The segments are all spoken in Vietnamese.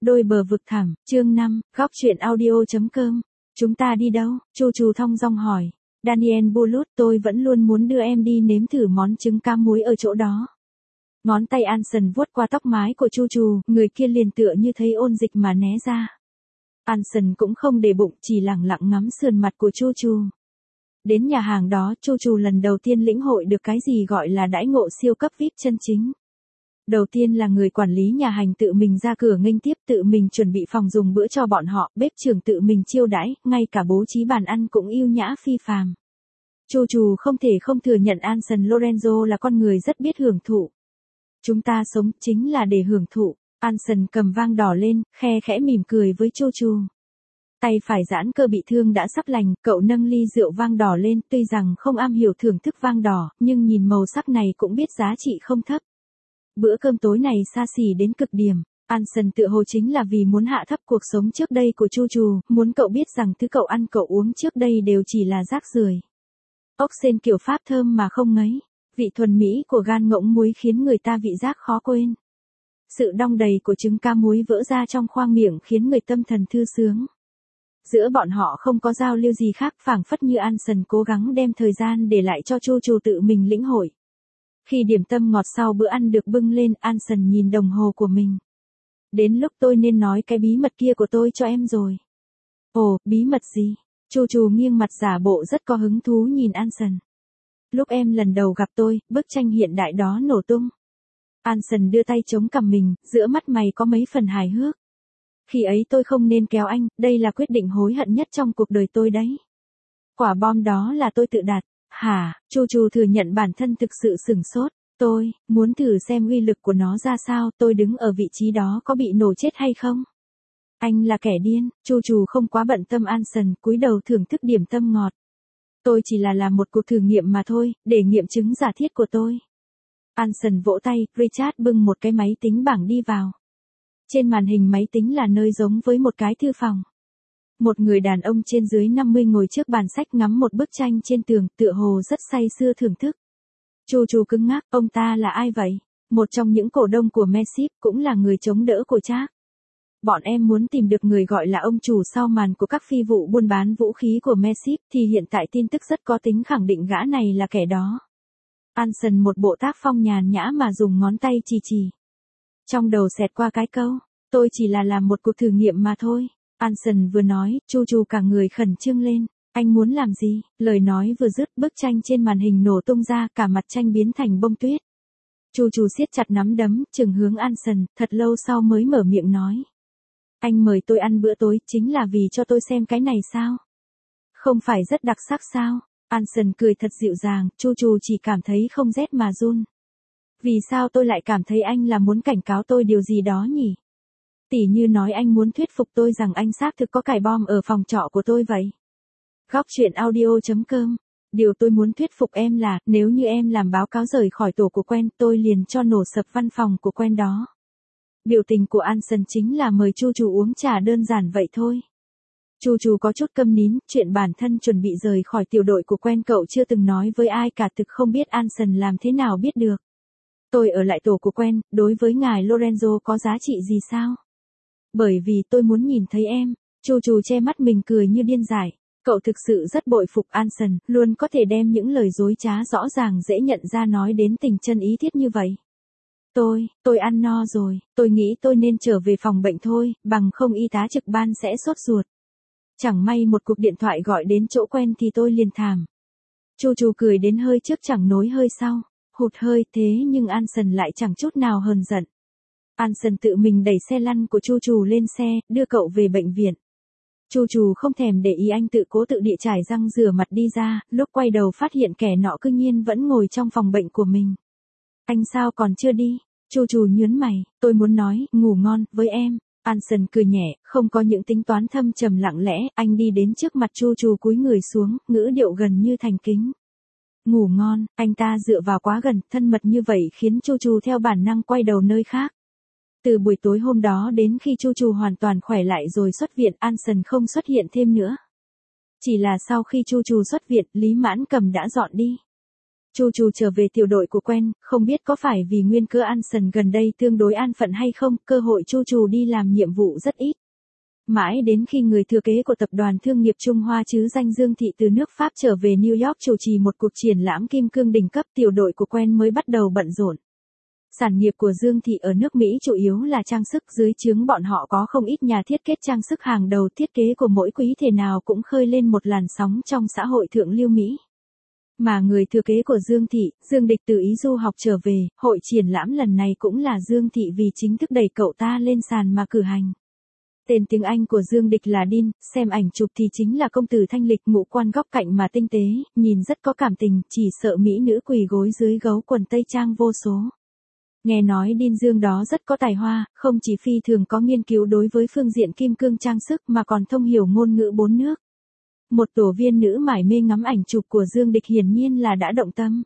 Đôi bờ vực thẳm, chương 5, góc chuyện audio.com. Chúng ta đi đâu? Chu Chu thong dong hỏi. Daniel Bulut, tôi vẫn luôn muốn đưa em đi nếm thử món trứng cá muối ở chỗ đó. Ngón tay Anson vuốt qua tóc mái của Chu Chu, người kia liền tựa như thấy ôn dịch mà né ra. Anson cũng không để bụng, chỉ lẳng lặng ngắm sườn mặt của Chu Chu. Đến nhà hàng đó, Chu Chu lần đầu tiên lĩnh hội được cái gì gọi là đãi ngộ siêu cấp VIP chân chính. Đầu tiên là người quản lý nhà hàng tự mình ra cửa nghênh tiếp, tự mình chuẩn bị phòng dùng bữa cho bọn họ, bếp trưởng tự mình chiêu đãi, ngay cả bố trí bàn ăn cũng yêu nhã phi phàm. Chu Chu không thể không thừa nhận Anson Lorenzo là con người rất biết hưởng thụ. Chúng ta sống chính là để hưởng thụ. Anson cầm vang đỏ lên, khe khẽ mỉm cười với Chu Chu. Tay phải giãn cơ bị thương đã sắp lành, cậu nâng ly rượu vang đỏ lên, tuy rằng không am hiểu thưởng thức vang đỏ, nhưng nhìn màu sắc này cũng biết giá trị không thấp. Bữa cơm tối này xa xỉ đến cực điểm. Anson tự hồ chính là vì muốn hạ thấp cuộc sống trước đây của Chu Chu, muốn cậu biết rằng thứ cậu ăn cậu uống trước đây đều chỉ là rác rưởi. Ốc sên kiểu Pháp thơm mà không ngấy, vị thuần mỹ của gan ngỗng muối khiến người ta vị giác khó quên. Sự đong đầy của trứng cá muối vỡ ra trong khoang miệng khiến người tâm thần thư sướng. Giữa bọn họ không có giao lưu gì khác, phảng phất như Anson cố gắng đem thời gian để lại cho Chu Chu tự mình lĩnh hội. Khi điểm tâm ngọt sau bữa ăn được bưng lên, Anson nhìn đồng hồ của mình. Đến lúc tôi nên nói cái bí mật kia của tôi cho em rồi. Ồ, bí mật gì? Chu Chu nghiêng mặt giả bộ rất có hứng thú nhìn Anson. Lúc em lần đầu gặp tôi, bức tranh hiện đại đó nổ tung. Anson đưa tay chống cằm mình, giữa mắt mày có mấy phần hài hước. Khi ấy tôi không nên kéo anh, đây là quyết định hối hận nhất trong cuộc đời tôi đấy. Quả bom đó là tôi tự đặt. Hả? Chu Chu thừa nhận bản thân thực sự sửng sốt. Tôi muốn thử xem uy lực của nó ra sao, tôi đứng ở vị trí đó có bị nổ chết hay không? Anh là kẻ điên. Chu Chu không quá bận tâm Anson, cúi đầu thưởng thức điểm tâm ngọt. Tôi chỉ là làm một cuộc thử nghiệm mà thôi, để nghiệm chứng giả thiết của tôi. Anson vỗ tay, Richard bưng một cái máy tính bảng đi vào. Trên màn hình máy tính là nơi giống với một cái thư phòng. Một người đàn ông trên dưới 50 ngồi trước bàn sách ngắm một bức tranh trên tường, tựa hồ rất say sưa thưởng thức. Chu Chu cứng ngắc, ông ta là ai vậy? Một trong những cổ đông của Massive, cũng là người chống đỡ của Trác. Bọn em muốn tìm được người gọi là ông chủ sau màn của các phi vụ buôn bán vũ khí của Massive, thì hiện tại tin tức rất có tính khẳng định gã này là kẻ đó. Anson một bộ tác phong nhàn nhã mà dùng ngón tay chỉ. Trong đầu xẹt qua cái câu, tôi chỉ là làm một cuộc thử nghiệm mà thôi. Anson vừa nói, Chu Chu cả người khẩn trương lên. Anh muốn làm gì? Lời nói vừa dứt, bức tranh trên màn hình nổ tung ra, cả mặt tranh biến thành bông tuyết. Chu Chu siết chặt nắm đấm, chừng hướng Anson, thật lâu sau mới mở miệng nói. Anh mời tôi ăn bữa tối, chính là vì cho tôi xem cái này sao? Không phải rất đặc sắc sao? Anson cười thật dịu dàng, Chu Chu chỉ cảm thấy không rét mà run. Vì sao tôi lại cảm thấy anh là muốn cảnh cáo tôi điều gì đó nhỉ? Tỉ như nói anh muốn thuyết phục tôi rằng anh xác thực có cài bom ở phòng trọ của tôi vậy. Góc chuyện audio.com. Điều tôi muốn thuyết phục em là, nếu như em làm báo cáo rời khỏi tổ của Quen, tôi liền cho nổ sập văn phòng của Quen đó. Biểu tình của Anson chính là mời Chu Chu uống trà đơn giản vậy thôi. Chu Chu có chút câm nín, chuyện bản thân chuẩn bị rời khỏi tiểu đội của Quen cậu chưa từng nói với ai cả, thực không biết Anson làm thế nào biết được. Tôi ở lại tổ của Quen, đối với ngài Lorenzo có giá trị gì sao? Bởi vì tôi muốn nhìn thấy em. Chu Chu che mắt mình cười như điên dại. Cậu thực sự rất bội phục Anson, luôn có thể đem những lời dối trá rõ ràng dễ nhận ra nói đến tình chân ý thiết như vậy. Tôi ăn no rồi, tôi nghĩ tôi nên trở về phòng bệnh thôi, bằng không y tá trực ban sẽ sốt ruột. Chẳng may một cuộc điện thoại gọi đến chỗ Quen thì tôi liền thảm. Chu Chu cười đến hơi trước chẳng nối hơi sau, hụt hơi, thế nhưng Anson lại chẳng chút nào hờn giận. Anson tự mình đẩy xe lăn của Chu Chu lên xe, đưa cậu về bệnh viện. Chu Chu không thèm để ý anh tự cố tự địa trải răng rửa mặt đi ra, lúc quay đầu phát hiện kẻ nọ cư nhiên vẫn ngồi trong phòng bệnh của mình. Anh sao còn chưa đi? Chu Chu nhướng mày, tôi muốn nói, ngủ ngon, với em. Anson cười nhẹ, không có những tính toán thâm trầm lặng lẽ, anh đi đến trước mặt Chu Chu cúi người xuống, ngữ điệu gần như thành kính. Ngủ ngon, anh ta dựa vào quá gần, thân mật như vậy khiến Chu Chu theo bản năng quay đầu nơi khác. Từ buổi tối hôm đó đến khi Chu Chu hoàn toàn khỏe lại rồi xuất viện, Anson không xuất hiện thêm nữa. Chỉ là sau khi Chu Chu xuất viện, Lý Mãn Cầm đã dọn đi. Chu Chu trở về tiểu đội của quen, không biết có phải vì nguyên cơ Anson gần đây tương đối an phận hay không, cơ hội Chu Chu đi làm nhiệm vụ rất ít. Mãi đến khi người thừa kế của tập đoàn thương nghiệp Trung Hoa chứ danh Dương Thị từ nước Pháp trở về New York chủ trì một cuộc triển lãm kim cương đỉnh cấp, tiểu đội của quen mới bắt đầu bận rộn. Sản nghiệp của Dương Thị ở nước Mỹ chủ yếu là trang sức, dưới trướng bọn họ có không ít nhà thiết kế trang sức hàng đầu, thiết kế của mỗi quý thể nào cũng khơi lên một làn sóng trong xã hội thượng lưu Mỹ. Mà người thừa kế của Dương Thị, Dương Địch từ Ý du học trở về, hội triển lãm lần này cũng là Dương Thị vì chính thức đẩy cậu ta lên sàn mà cử hành. Tên tiếng Anh của Dương Địch là Dean, xem ảnh chụp thì chính là công tử thanh lịch, ngũ quan góc cạnh mà tinh tế, nhìn rất có cảm tình, chỉ sợ mỹ nữ quỳ gối dưới gấu quần tây trang vô số. Nghe nói Dean Dương đó rất có tài hoa, không chỉ phi thường có nghiên cứu đối với phương diện kim cương trang sức mà còn thông hiểu ngôn ngữ 4 nước. Một tổ viên nữ mải mê ngắm ảnh chụp của Dương Địch hiển nhiên là đã động tâm.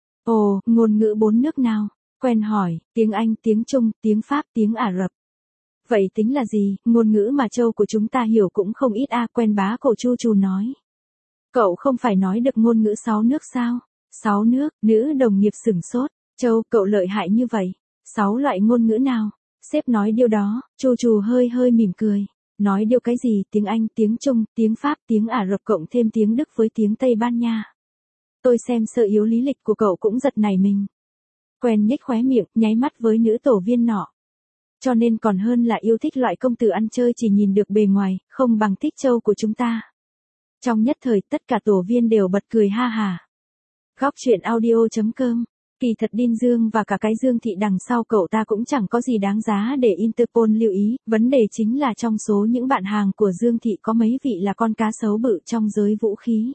Ồ, ngôn ngữ 4 nước nào? Quen hỏi, tiếng Anh, tiếng Trung, tiếng Pháp, tiếng Ả Rập. Vậy tính là gì, ngôn ngữ mà châu của chúng ta hiểu cũng không ít Quen bá cổ Chu Chu nói. Cậu không phải nói được ngôn ngữ 6 nước sao? 6 nước, nữ đồng nghiệp sửng sốt. Châu, cậu lợi hại như vậy. 6 loại ngôn ngữ nào? Sếp nói điều đó, Chu Chu hơi hơi mỉm cười. Nói điều cái gì, tiếng Anh, tiếng Trung, tiếng Pháp, tiếng Ả Rập cộng thêm tiếng Đức với tiếng Tây Ban Nha. Tôi xem sơ yếu lý lịch của cậu cũng giật nảy mình. Quen nhếch khóe miệng, nháy mắt với nữ tổ viên nọ. Cho nên còn hơn là yêu thích loại công tử ăn chơi chỉ nhìn được bề ngoài, không bằng thích châu của chúng ta. Trong nhất thời tất cả tổ viên đều bật cười ha hà. Góc truyện audio.com. Kỳ thật Dean Dương và cả cái Dương Thị đằng sau cậu ta cũng chẳng có gì đáng giá để Interpol lưu ý, vấn đề chính là trong số những bạn hàng của Dương Thị có mấy vị là con cá sấu bự trong giới vũ khí.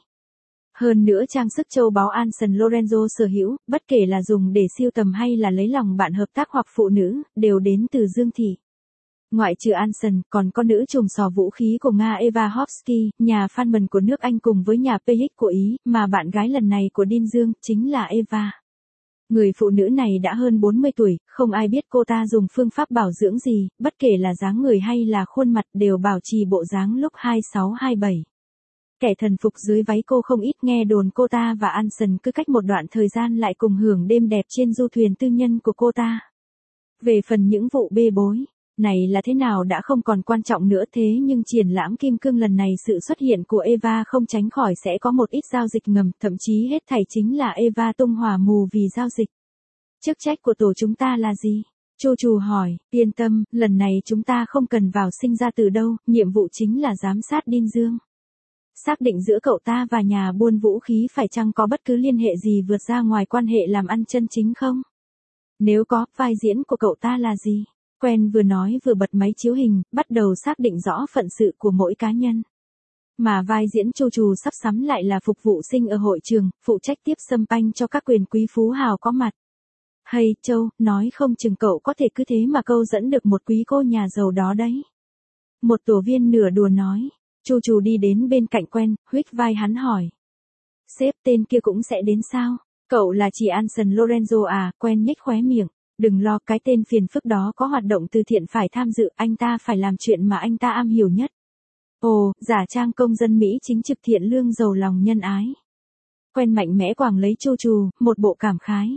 Hơn nữa trang sức châu báu Anson Lorenzo sở hữu, bất kể là dùng để siêu tầm hay là lấy lòng bạn hợp tác hoặc phụ nữ, đều đến từ Dương Thị. Ngoại trừ Anson, còn có nữ trùm sò vũ khí của Nga Eva Hofsky, nhà Farman của nước Anh cùng với nhà PX của Ý, mà bạn gái lần này của Dean Dương chính là Eva. Người phụ nữ này đã hơn 40 tuổi, không ai biết cô ta dùng phương pháp bảo dưỡng gì, bất kể là dáng người hay là khuôn mặt đều bảo trì bộ dáng lúc 26-27. Kẻ thần phục dưới váy cô không ít, nghe đồn cô ta và Anson cứ cách một đoạn thời gian lại cùng hưởng đêm đẹp trên du thuyền tư nhân của cô ta. Về phần những vụ bê bối này là thế nào đã không còn quan trọng nữa, thế nhưng triển lãm kim cương lần này sự xuất hiện của Eva không tránh khỏi sẽ có một ít giao dịch ngầm, thậm chí hết thảy chính là Eva tung hỏa mù vì giao dịch. Chức trách của tổ chúng ta là gì? Chu Chu hỏi, yên tâm, lần này chúng ta không cần vào sinh ra từ đâu, nhiệm vụ chính là giám sát Dean Dương. Xác định giữa cậu ta và nhà buôn vũ khí phải chăng có bất cứ liên hệ gì vượt ra ngoài quan hệ làm ăn chân chính không? Nếu có, vai diễn của cậu ta là gì? Quen vừa nói vừa bật máy chiếu hình, bắt đầu xác định rõ phận sự của mỗi cá nhân. Mà vai diễn Chu Chu sắp sắm lại là phục vụ sinh ở hội trường, phụ trách tiếp sâm panh cho các quyền quý phú hào có mặt. Hay Châu, nói không chừng cậu có thể cứ thế mà câu dẫn được một quý cô nhà giàu đó đấy. Một tổ viên nửa đùa nói. Chu Chu đi đến bên cạnh Quen, huých vai hắn hỏi. Sếp, tên kia cũng sẽ đến sao? Cậu là chị Anson Lorenzo à? Quen nhếch khóe miệng. Đừng lo, cái tên phiền phức đó có hoạt động từ thiện phải tham dự, anh ta phải làm chuyện mà anh ta am hiểu nhất. Ồ, giả trang công dân Mỹ chính trực thiện lương giàu lòng nhân ái. Quen mạnh mẽ quàng lấy Chu Chu, một bộ cảm khái.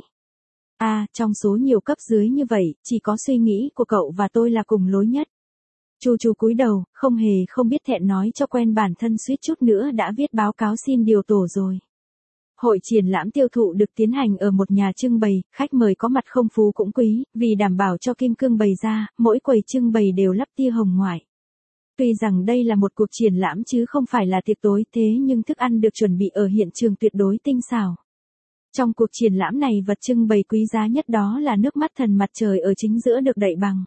Trong số nhiều cấp dưới như vậy, chỉ có suy nghĩ của cậu và tôi là cùng lối nhất. Chu Chu cúi đầu, không hề không biết thẹn nói cho Quen bản thân suýt chút nữa đã viết báo cáo xin điều tổ rồi. Hội triển lãm tiêu thụ được tiến hành ở một nhà trưng bày, khách mời có mặt không phú cũng quý, vì đảm bảo cho kim cương bày ra, mỗi quầy trưng bày đều lắp tia hồng ngoại. Tuy rằng đây là một cuộc triển lãm chứ không phải là tiệc tối, thế nhưng thức ăn được chuẩn bị ở hiện trường tuyệt đối tinh xảo. Trong cuộc triển lãm này vật trưng bày quý giá nhất đó là nước mắt thần mặt trời ở chính giữa được đậy bằng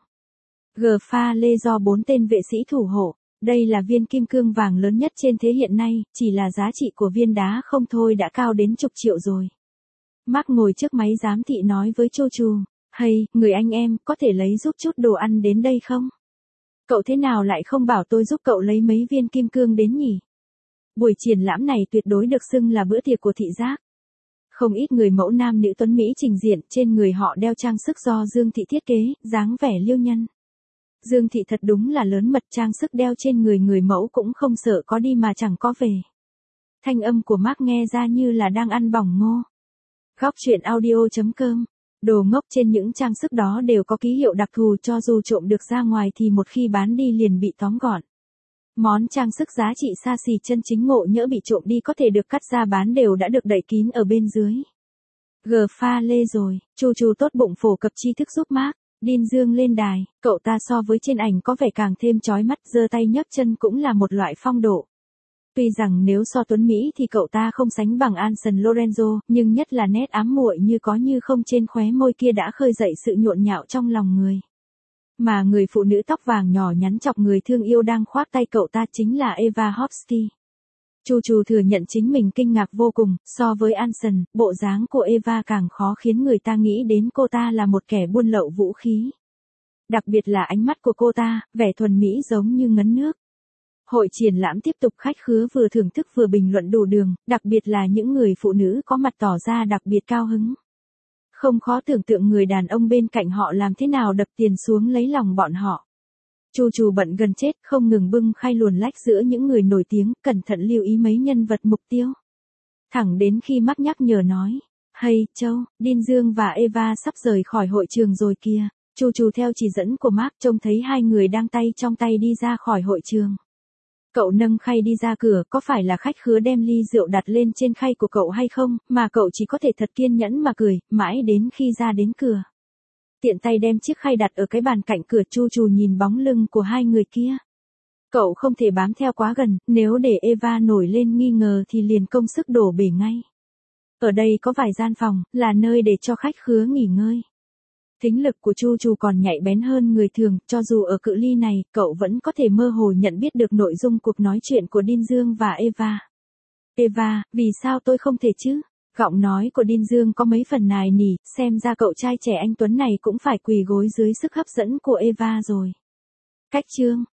pha lê do 4 tên vệ sĩ thủ hộ. Đây là viên kim cương vàng lớn nhất trên thế hiện nay, chỉ là giá trị của viên đá không thôi đã cao đến chục triệu rồi. Mark ngồi trước máy giám thị nói với Chu Chu, hay, người anh em, có thể lấy giúp chút đồ ăn đến đây không? Cậu thế nào lại không bảo tôi giúp cậu lấy mấy viên kim cương đến nhỉ? Buổi triển lãm này tuyệt đối được xưng là bữa tiệc của thị giác. Không ít người mẫu nam nữ tuấn Mỹ trình diện, trên người họ đeo trang sức do Dương Thị thiết kế, dáng vẻ liêu nhân. Dương Thị thật đúng là lớn mật, trang sức đeo trên người mẫu cũng không sợ có đi mà chẳng có về. Thanh âm của Mark nghe ra như là đang ăn bỏng ngô. Góc truyện audio.com. Đồ ngốc, trên những trang sức đó đều có ký hiệu đặc thù, cho dù trộm được ra ngoài thì một khi bán đi liền bị tóm gọn. Món trang sức giá trị xa xỉ chân chính ngộ nhỡ bị trộm đi có thể được cắt ra bán đều đã được đậy kín ở bên dưới. G pha lê rồi, Chu tốt bụng phổ cập tri thức giúp Mark. Đinh Dương lên đài, cậu ta so với trên ảnh có vẻ càng thêm chói mắt, giơ tay nhấc chân cũng là một loại phong độ. Tuy rằng nếu so tuấn Mỹ thì cậu ta không sánh bằng Anson Lorenzo, nhưng nhất là nét ám muội như có như không trên khóe môi kia đã khơi dậy sự nhộn nhạo trong lòng người. Mà người phụ nữ tóc vàng nhỏ nhắn chọc người thương yêu đang khoác tay cậu ta chính là Eva Hofsky. Chu thừa nhận chính mình kinh ngạc vô cùng, so với Anson, bộ dáng của Eva càng khó khiến người ta nghĩ đến cô ta là một kẻ buôn lậu vũ khí. Đặc biệt là ánh mắt của cô ta, vẻ thuần mỹ giống như ngấn nước. Hội triển lãm tiếp tục, khách khứa vừa thưởng thức vừa bình luận đủ đường, đặc biệt là những người phụ nữ có mặt tỏ ra đặc biệt cao hứng. Không khó tưởng tượng người đàn ông bên cạnh họ làm thế nào đập tiền xuống lấy lòng bọn họ. Chu bận gần chết, không ngừng bưng khay luồn lách giữa những người nổi tiếng, cẩn thận lưu ý mấy nhân vật mục tiêu. Thẳng đến khi Mark nhắc nhở nói, "Hey, Châu, Đinh Dương và Eva sắp rời khỏi hội trường rồi kìa." Chu theo chỉ dẫn của Mark trông thấy hai người đang tay trong tay đi ra khỏi hội trường. Cậu nâng khay đi ra cửa, có phải là khách khứa đem ly rượu đặt lên trên khay của cậu hay không, mà cậu chỉ có thể thật kiên nhẫn mà cười, mãi đến khi ra đến cửa. Tiện tay đem chiếc khay đặt ở cái bàn cạnh cửa. Chu nhìn bóng lưng của hai người kia. Cậu không thể bám theo quá gần, nếu để Eva nổi lên nghi ngờ thì liền công sức đổ bể ngay. Ở đây có vài gian phòng, là nơi để cho khách khứa nghỉ ngơi. Thính lực của Chu còn nhạy bén hơn người thường, cho dù ở cự ly này, cậu vẫn có thể mơ hồ nhận biết được nội dung cuộc nói chuyện của Đinh Dương và Eva. "Eva, vì sao tôi không thể chứ?" Giọng nói của Đinh Dương có mấy phần nài nỉ, xem ra cậu trai trẻ anh tuấn này cũng phải quỳ gối dưới sức hấp dẫn của Eva rồi. Cách chương